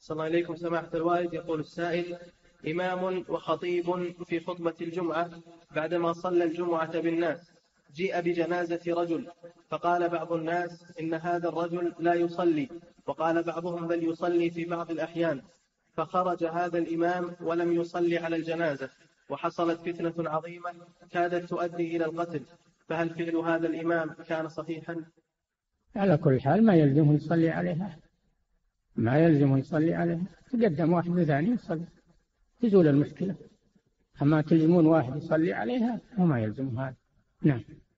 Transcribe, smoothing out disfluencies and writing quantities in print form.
صلى الله عليكم سماحة الوالد. يقول السائل: إمام وخطيب في خطبة الجمعة، بعدما صلى الجمعة بالناس جيء بجنازة رجل، فقال بعض الناس إن هذا الرجل لا يصلي، وقال بعضهم بل يصلي في بعض الأحيان، فخرج هذا الإمام ولم يصلي على الجنازة، وحصلت فتنة عظيمة كادت تؤدي إلى القتل، فهل فعل هذا الإمام كان صحيحا؟ على كل حال ما يلزمه يصلي عليها، ما يلزمه يصلي عليها، تقدم واحد ثاني يصلي تزول المشكلة. أما تلزمون واحد يصلي عليها وما يلزم هذا. نعم.